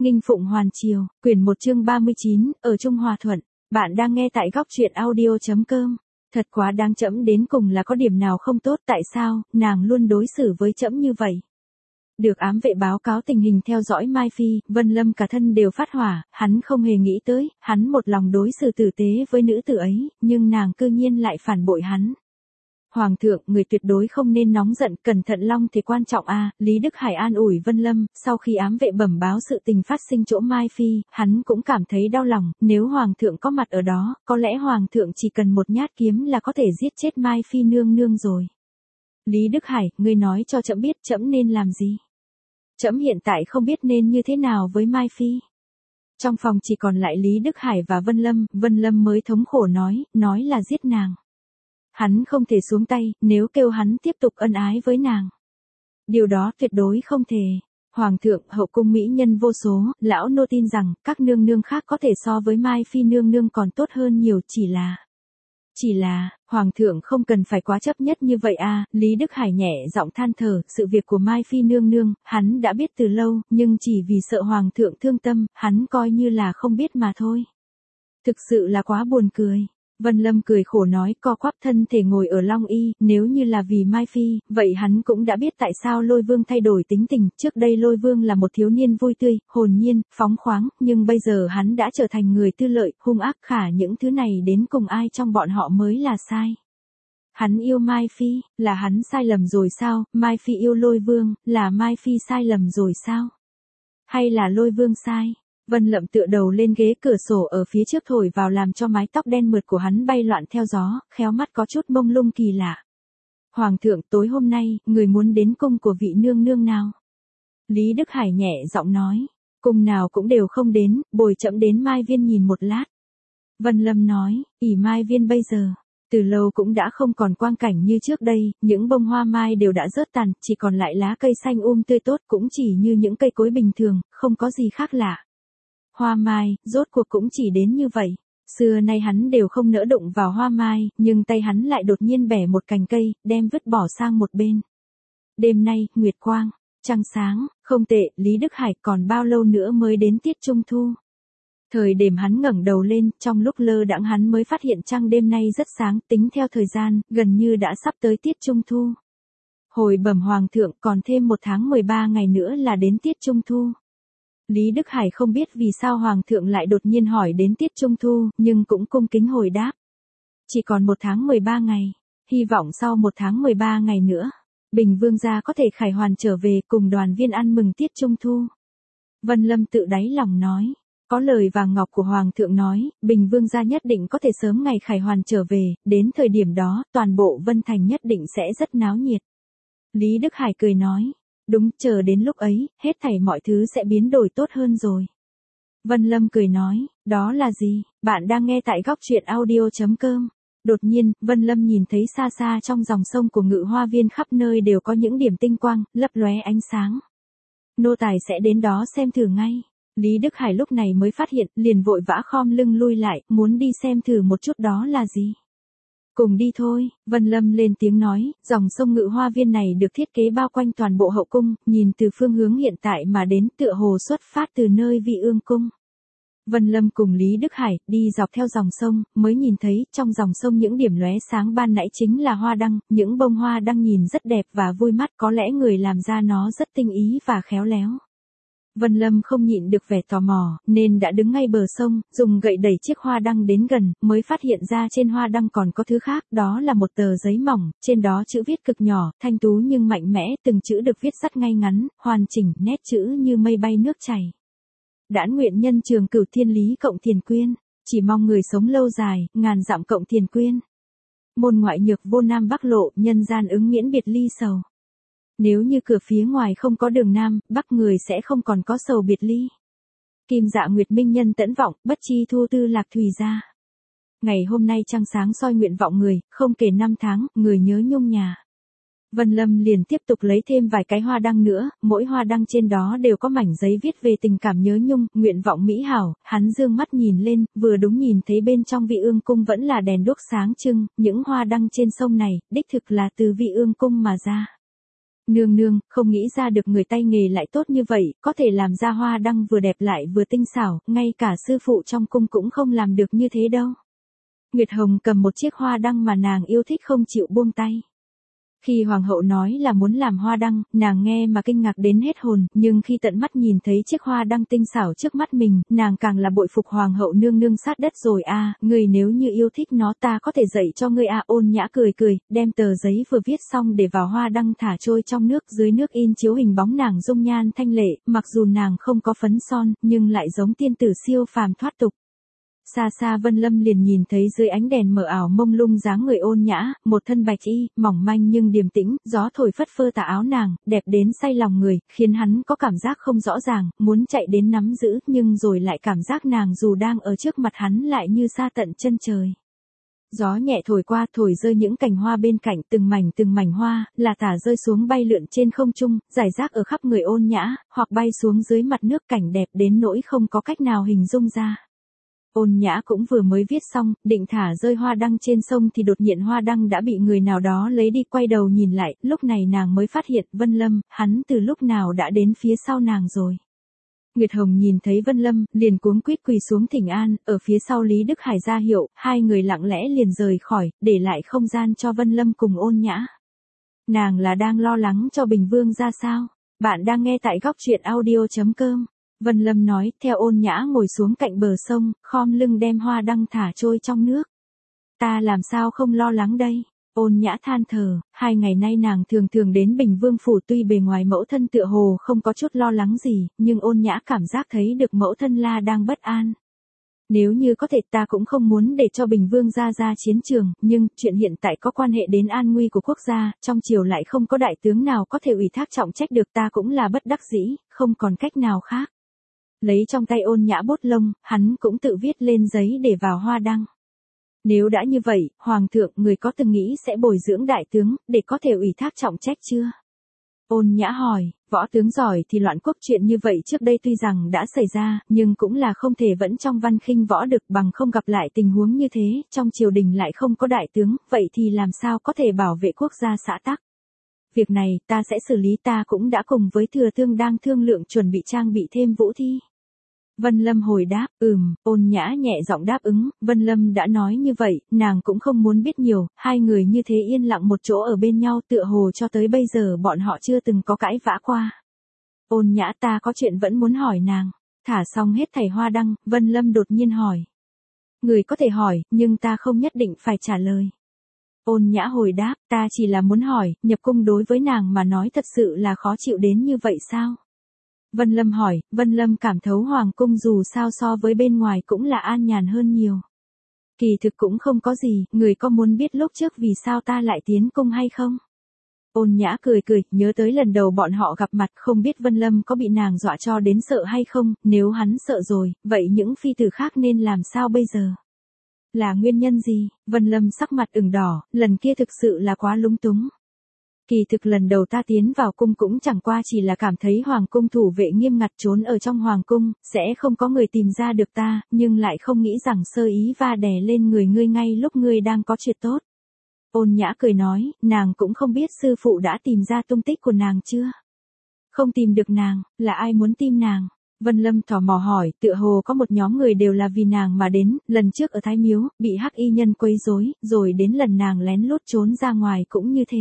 Nghinh Phụng Hoàn Triều, quyển 1 chương 39, ở Trung Hòa Thuận. Bạn đang nghe tại góc truyện audio.com. Thật quá đáng, trẫm đến cùng là có điểm nào không tốt, tại sao nàng luôn đối xử với trẫm như vậy? Được ám vệ báo cáo tình hình theo dõi Mai Phi, Vân Lâm cả thân đều phát hỏa, hắn không hề nghĩ tới, hắn một lòng đối xử tử tế với nữ tử ấy, nhưng nàng cư nhiên lại phản bội hắn. Hoàng thượng, người tuyệt đối không nên nóng giận, cẩn thận long thì quan trọng a. Lý Đức Hải an ủi Vân Lâm, sau khi ám vệ bẩm báo sự tình phát sinh chỗ Mai Phi, hắn cũng cảm thấy đau lòng, nếu Hoàng thượng có mặt ở đó, có lẽ Hoàng thượng chỉ cần một nhát kiếm là có thể giết chết Mai Phi nương nương rồi. Lý Đức Hải, ngươi nói cho trẫm biết trẫm nên làm gì? Trẫm hiện tại không biết nên như thế nào với Mai Phi. Trong phòng chỉ còn lại Lý Đức Hải và Vân Lâm mới thống khổ nói là giết nàng. Hắn không thể xuống tay, nếu kêu hắn tiếp tục ân ái với nàng. Điều đó tuyệt đối không thể. Hoàng thượng, hậu cung mỹ nhân vô số, lão nô tin rằng, các nương nương khác có thể so với Mai Phi nương nương còn tốt hơn nhiều, chỉ là, Hoàng thượng không cần phải quá chấp nhất như vậy a. Lý Đức Hải nhẹ giọng than thở, sự việc của Mai Phi nương nương, hắn đã biết từ lâu, nhưng chỉ vì sợ Hoàng thượng thương tâm, hắn coi như là không biết mà thôi. Thực sự là quá buồn cười. Vân Lâm cười khổ nói, co quắp thân thể ngồi ở Long Y, nếu như là vì Mai Phi, vậy hắn cũng đã biết tại sao Lôi Vương thay đổi tính tình, trước đây Lôi Vương là một thiếu niên vui tươi, hồn nhiên, phóng khoáng, nhưng bây giờ hắn đã trở thành người tư lợi, hung ác, khả những thứ này đến cùng ai trong bọn họ mới là sai. Hắn yêu Mai Phi, là hắn sai lầm rồi sao? Mai Phi yêu Lôi Vương, là Mai Phi sai lầm rồi sao? Hay là Lôi Vương sai? Vân Lâm tựa đầu lên ghế cửa sổ ở phía trước thổi vào làm cho mái tóc đen mượt của hắn bay loạn theo gió, khéo mắt có chút mông lung kỳ lạ. Hoàng thượng, tối hôm nay, người muốn đến cung của vị nương nương nào? Lý Đức Hải nhẹ giọng nói, cung nào cũng đều không đến, bồi trẫm đến Mai Viên nhìn một lát. Vân Lâm nói, ỷ Mai Viên bây giờ, từ lâu cũng đã không còn quang cảnh như trước đây, những bông hoa mai đều đã rớt tàn, chỉ còn lại lá cây xanh tươi tốt, cũng chỉ như những cây cối bình thường, không có gì khác lạ. Hoa mai, rốt cuộc cũng chỉ đến như vậy. Xưa nay hắn đều không nỡ đụng vào hoa mai, nhưng tay hắn lại đột nhiên bẻ một cành cây, đem vứt bỏ sang một bên. Đêm nay, nguyệt quang, trăng sáng, không tệ, Lý Đức Hải còn bao lâu nữa mới đến tiết trung thu. Thời điểm hắn ngẩng đầu lên, trong lúc lơ đãng hắn mới phát hiện trăng đêm nay rất sáng, tính theo thời gian, gần như đã sắp tới tiết trung thu. Hồi bẩm Hoàng thượng, còn thêm 1 tháng 13 ngày nữa là đến tiết trung thu. Lý Đức Hải không biết vì sao Hoàng thượng lại đột nhiên hỏi đến tiết trung thu, nhưng cũng cung kính hồi đáp. Chỉ còn 1 tháng 13 ngày, hy vọng sau 1 tháng 13 ngày nữa, Bình Vương gia có thể khải hoàn trở về cùng đoàn viên ăn mừng tiết trung thu. Vân Lâm tự đáy lòng nói, có lời vàng ngọc của Hoàng thượng nói, Bình Vương gia nhất định có thể sớm ngày khải hoàn trở về, đến thời điểm đó, toàn bộ Vân Thành nhất định sẽ rất náo nhiệt. Lý Đức Hải cười nói. Đúng, chờ đến lúc ấy, hết thảy mọi thứ sẽ biến đổi tốt hơn rồi. Vân Lâm cười nói, đó là gì? Bạn đang nghe tại góc truyện audio.com. Đột nhiên, Vân Lâm nhìn thấy xa xa trong dòng sông của Ngự Hoa Viên khắp nơi đều có những điểm tinh quang, lấp lóe ánh sáng. Nô tài sẽ đến đó xem thử ngay. Lý Đức Hải lúc này mới phát hiện, liền vội vã khom lưng lui lại, muốn đi xem thử một chút đó là gì. Cùng đi thôi, Vân Lâm lên tiếng nói, dòng sông Ngự Hoa Viên này được thiết kế bao quanh toàn bộ hậu cung, nhìn từ phương hướng hiện tại mà đến tựa hồ xuất phát từ nơi Vị Ương cung. Vân Lâm cùng Lý Đức Hải đi dọc theo dòng sông, mới nhìn thấy trong dòng sông những điểm lóe sáng ban nãy chính là hoa đăng, những bông hoa đăng nhìn rất đẹp và vui mắt, có lẽ người làm ra nó rất tinh ý và khéo léo. Vân Lâm không nhịn được vẻ tò mò, nên đã đứng ngay bờ sông, dùng gậy đẩy chiếc hoa đăng đến gần, mới phát hiện ra trên hoa đăng còn có thứ khác, đó là một tờ giấy mỏng, trên đó chữ viết cực nhỏ, thanh tú nhưng mạnh mẽ, từng chữ được viết rất ngay ngắn, hoàn chỉnh, nét chữ như mây bay nước chảy. Đãn nguyện nhân trường cửu thiên lý cộng thiền quyên, chỉ mong người sống lâu dài, ngàn dặm cộng thiền quyên. Môn ngoại nhược vô nam bắc lộ, nhân gian ứng miễn biệt ly sầu. Nếu như cửa phía ngoài không có đường Nam, Bắc người sẽ không còn có sầu biệt ly. Kim Dạ Nguyệt Minh nhân tẫn vọng, bất chi thu tư lạc thùy ra. Ngày hôm nay trăng sáng soi nguyện vọng người, không kể 5 tháng, người nhớ nhung nhà. Vân Lâm liền tiếp tục lấy thêm vài cái hoa đăng nữa, mỗi hoa đăng trên đó đều có mảnh giấy viết về tình cảm nhớ nhung, nguyện vọng mỹ hảo, hắn dương mắt nhìn lên, vừa đúng nhìn thấy bên trong Vị Ương cung vẫn là đèn đuốc sáng trưng, những hoa đăng trên sông này, đích thực là từ Vị Ương cung mà ra. Nương nương, không nghĩ ra được người tay nghề lại tốt như vậy, có thể làm ra hoa đăng vừa đẹp lại vừa tinh xảo, ngay cả sư phụ trong cung cũng không làm được như thế đâu. Nguyệt Hồng cầm một chiếc hoa đăng mà nàng yêu thích không chịu buông tay. Khi hoàng hậu nói là muốn làm hoa đăng, nàng nghe mà kinh ngạc đến hết hồn, nhưng khi tận mắt nhìn thấy chiếc hoa đăng tinh xảo trước mắt mình, nàng càng là bội phục hoàng hậu nương nương sát đất rồi a, người nếu như yêu thích nó ta có thể dạy cho ngươi a. Ôn Nhã cười cười, đem tờ giấy vừa viết xong để vào hoa đăng thả trôi trong nước, dưới nước in chiếu hình bóng nàng dung nhan thanh lệ, mặc dù nàng không có phấn son, nhưng lại giống tiên tử siêu phàm thoát tục. Xa xa Vân Lâm liền nhìn thấy dưới ánh đèn mờ ảo mông lung dáng người Ôn Nhã, một thân bạch y, mỏng manh nhưng điềm tĩnh, gió thổi phất phơ tà áo nàng, đẹp đến say lòng người, khiến hắn có cảm giác không rõ ràng, muốn chạy đến nắm giữ, nhưng rồi lại cảm giác nàng dù đang ở trước mặt hắn lại như xa tận chân trời. Gió nhẹ thổi qua, thổi rơi những cành hoa bên cạnh, từng mảnh hoa, là tả rơi xuống bay lượn trên không trung, rải rác ở khắp người Ôn Nhã, hoặc bay xuống dưới mặt nước, cảnh đẹp đến nỗi không có cách nào hình dung ra. Ôn Nhã cũng vừa mới viết xong, định thả rơi hoa đăng trên sông thì đột nhiên hoa đăng đã bị người nào đó lấy đi, quay đầu nhìn lại, lúc này nàng mới phát hiện, Vân Lâm, hắn từ lúc nào đã đến phía sau nàng rồi. Nguyệt Hồng nhìn thấy Vân Lâm, liền cuống quýt quỳ xuống thỉnh an, ở phía sau Lý Đức Hải ra hiệu, hai người lặng lẽ liền rời khỏi, để lại không gian cho Vân Lâm cùng Ôn Nhã. Nàng là đang lo lắng cho Bình Vương ra sao? Bạn đang nghe tại góc truyện audio.com. Vân Lâm nói, theo Ôn Nhã ngồi xuống cạnh bờ sông, khom lưng đem hoa đăng thả trôi trong nước. Ta làm sao không lo lắng đây? Ôn Nhã than thở, 2 ngày nay nàng thường thường đến Bình Vương phủ, tuy bề ngoài mẫu thân tựa hồ không có chút lo lắng gì, nhưng Ôn Nhã cảm giác thấy được mẫu thân la đang bất an. Nếu như có thể ta cũng không muốn để cho Bình Vương ra chiến trường, nhưng chuyện hiện tại có quan hệ đến an nguy của quốc gia, trong triều lại không có đại tướng nào có thể ủy thác trọng trách được, ta cũng là bất đắc dĩ, không còn cách nào khác. Lấy trong tay Ôn Nhã bút lông, hắn cũng tự viết lên giấy để vào hoa đăng. Nếu đã như vậy, Hoàng thượng, người có từng nghĩ sẽ bồi dưỡng đại tướng, để có thể ủy thác trọng trách chưa? Ôn Nhã hỏi, võ tướng giỏi thì loạn quốc, chuyện như vậy trước đây tuy rằng đã xảy ra, nhưng cũng là không thể vẫn trong văn khinh võ được, bằng không gặp lại tình huống như thế, trong triều đình lại không có đại tướng, vậy thì làm sao có thể bảo vệ quốc gia xã tắc? Việc này, ta sẽ xử lý, ta cũng đã cùng với thừa tướng đang thương lượng chuẩn bị trang bị thêm vũ thi. Vân Lâm hồi đáp, Ôn Nhã nhẹ giọng đáp ứng, Vân Lâm đã nói như vậy, nàng cũng không muốn biết nhiều, hai người như thế yên lặng một chỗ ở bên nhau, tựa hồ cho tới bây giờ bọn họ chưa từng có cãi vã qua. Ôn Nhã, ta có chuyện vẫn muốn hỏi nàng. Thả xong hết thảy hoa đăng, Vân Lâm đột nhiên hỏi. Người có thể hỏi, nhưng ta không nhất định phải trả lời. Ôn Nhã hồi đáp, ta chỉ là muốn hỏi, nhập cung đối với nàng mà nói thật sự là khó chịu đến như vậy sao? Vân Lâm hỏi, Vân Lâm cảm thấu hoàng cung dù sao so với bên ngoài cũng là an nhàn hơn nhiều. Kỳ thực cũng không có gì, người có muốn biết lúc trước vì sao ta lại tiến cung hay không? Ôn Nhã cười cười, nhớ tới lần đầu bọn họ gặp mặt, không biết Vân Lâm có bị nàng dọa cho đến sợ hay không, nếu hắn sợ rồi, vậy những phi tử khác nên làm sao bây giờ? Là nguyên nhân gì? Vân Lâm sắc mặt ửng đỏ, lần kia thực sự là quá lúng túng. Kỳ thực lần đầu ta tiến vào cung cũng chẳng qua chỉ là cảm thấy hoàng cung thủ vệ nghiêm ngặt, trốn ở trong hoàng cung, sẽ không có người tìm ra được ta, nhưng lại không nghĩ rằng sơ ý va đè lên người ngươi ngay lúc ngươi đang có chuyện tốt. Ôn Nhã cười nói, nàng cũng không biết sư phụ đã tìm ra tung tích của nàng chưa? Không tìm được nàng, là ai muốn tìm nàng? Vân Lâm tò mò hỏi, tựa hồ có một nhóm người đều là vì nàng mà đến, lần trước ở Thái Miếu, bị hắc y nhân quấy rối, rồi đến lần nàng lén lút trốn ra ngoài cũng như thế.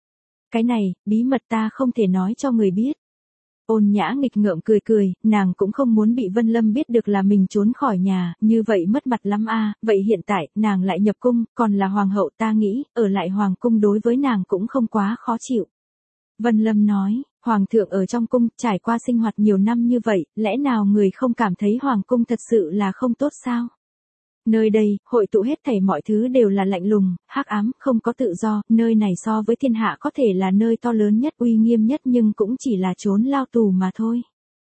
Cái này, bí mật ta không thể nói cho người biết. Ôn Nhã nghịch ngợm cười cười, nàng cũng không muốn bị Vân Lâm biết được là mình trốn khỏi nhà, như vậy mất mặt lắm a. Vậy hiện tại, nàng lại nhập cung, còn là hoàng hậu, ta nghĩ, ở lại hoàng cung đối với nàng cũng không quá khó chịu. Vân Lâm nói, hoàng thượng ở trong cung, trải qua sinh hoạt nhiều năm như vậy, lẽ nào người không cảm thấy hoàng cung thật sự là không tốt sao? Nơi đây, hội tụ hết thảy mọi thứ đều là lạnh lùng, hắc ám, không có tự do, nơi này so với thiên hạ có thể là nơi to lớn nhất, uy nghiêm nhất, nhưng cũng chỉ là chốn lao tù mà thôi.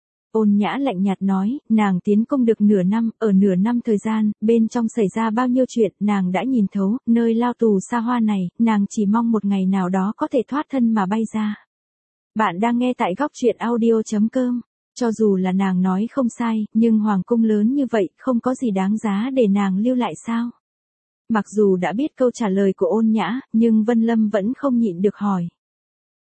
Ôn Nhã lạnh nhạt nói, nàng tiến cung được nửa năm, ở nửa năm thời gian, bên trong xảy ra bao nhiêu chuyện, nàng đã nhìn thấu, nơi lao tù xa hoa này, nàng chỉ mong một ngày nào đó có thể thoát thân mà bay ra. Bạn đang nghe tại góc truyện audio.com. Cho dù là nàng nói không sai, nhưng hoàng cung lớn như vậy, không có gì đáng giá để nàng lưu lại sao? Mặc dù đã biết câu trả lời của Ôn Nhã, nhưng Vân Lâm vẫn không nhịn được hỏi.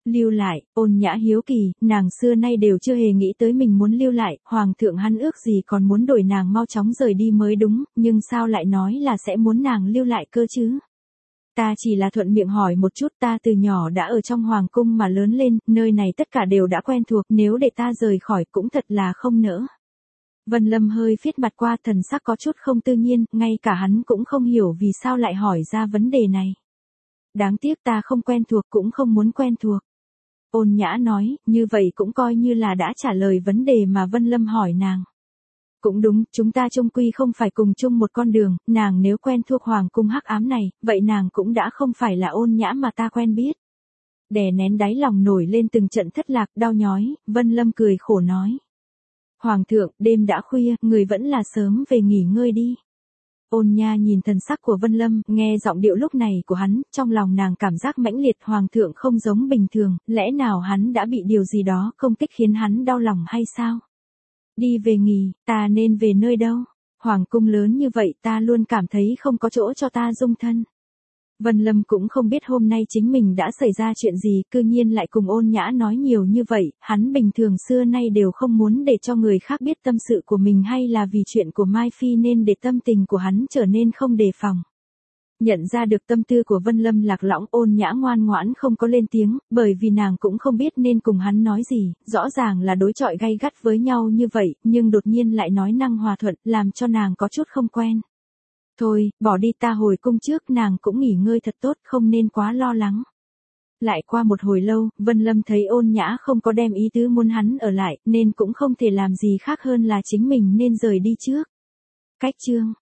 Lưu lại, Ôn Nhã hiếu kỳ, nàng xưa nay đều chưa hề nghĩ tới mình muốn lưu lại, hoàng thượng hắn ước gì còn muốn đổi nàng mau chóng rời đi mới đúng, nhưng sao lại nói là sẽ muốn nàng lưu lại cơ chứ? Ta chỉ là thuận miệng hỏi một chút, ta từ nhỏ đã ở trong hoàng cung mà lớn lên, nơi này tất cả đều đã quen thuộc, nếu để ta rời khỏi cũng thật là không nỡ. Vân Lâm hơi phiết mặt qua, thần sắc có chút không tự nhiên, ngay cả hắn cũng không hiểu vì sao lại hỏi ra vấn đề này. Đáng tiếc ta không quen thuộc cũng không muốn quen thuộc. Ôn Nhã nói, như vậy cũng coi như là đã trả lời vấn đề mà Vân Lâm hỏi nàng. Cũng đúng, chúng ta chung quy không phải cùng chung một con đường, nàng nếu quen thuộc hoàng cung hắc ám này, vậy nàng cũng đã không phải là Ôn Nhã mà ta quen biết. Đè nén đáy lòng nổi lên từng trận thất lạc, đau nhói, Vân Lâm cười khổ nói. Hoàng thượng, đêm đã khuya, người vẫn là sớm về nghỉ ngơi đi. Ôn Nha nhìn thần sắc của Vân Lâm, nghe giọng điệu lúc này của hắn, trong lòng nàng cảm giác mãnh liệt, hoàng thượng không giống bình thường, lẽ nào hắn đã bị điều gì đó công kích khiến hắn đau lòng hay sao? Đi về nghỉ, ta nên về nơi đâu? Hoàng cung lớn như vậy ta luôn cảm thấy không có chỗ cho ta dung thân. Vân Lâm cũng không biết hôm nay chính mình đã xảy ra chuyện gì, cư nhiên lại cùng Ôn Nhã nói nhiều như vậy, hắn bình thường xưa nay đều không muốn để cho người khác biết tâm sự của mình hay là vì chuyện của Mai Phi nên để tâm tình của hắn trở nên không đề phòng. Nhận ra được tâm tư của Vân Lâm lạc lõng, Ôn Nhã ngoan ngoãn không có lên tiếng, bởi vì nàng cũng không biết nên cùng hắn nói gì, rõ ràng là đối chọi gay gắt với nhau như vậy, nhưng đột nhiên lại nói năng hòa thuận, làm cho nàng có chút không quen. Thôi, bỏ đi, ta hồi cung trước, nàng cũng nghỉ ngơi thật tốt, không nên quá lo lắng. Lại qua một hồi lâu, Vân Lâm thấy Ôn Nhã không có đem ý tứ muốn hắn ở lại, nên cũng không thể làm gì khác hơn là chính mình nên rời đi trước. Cách chương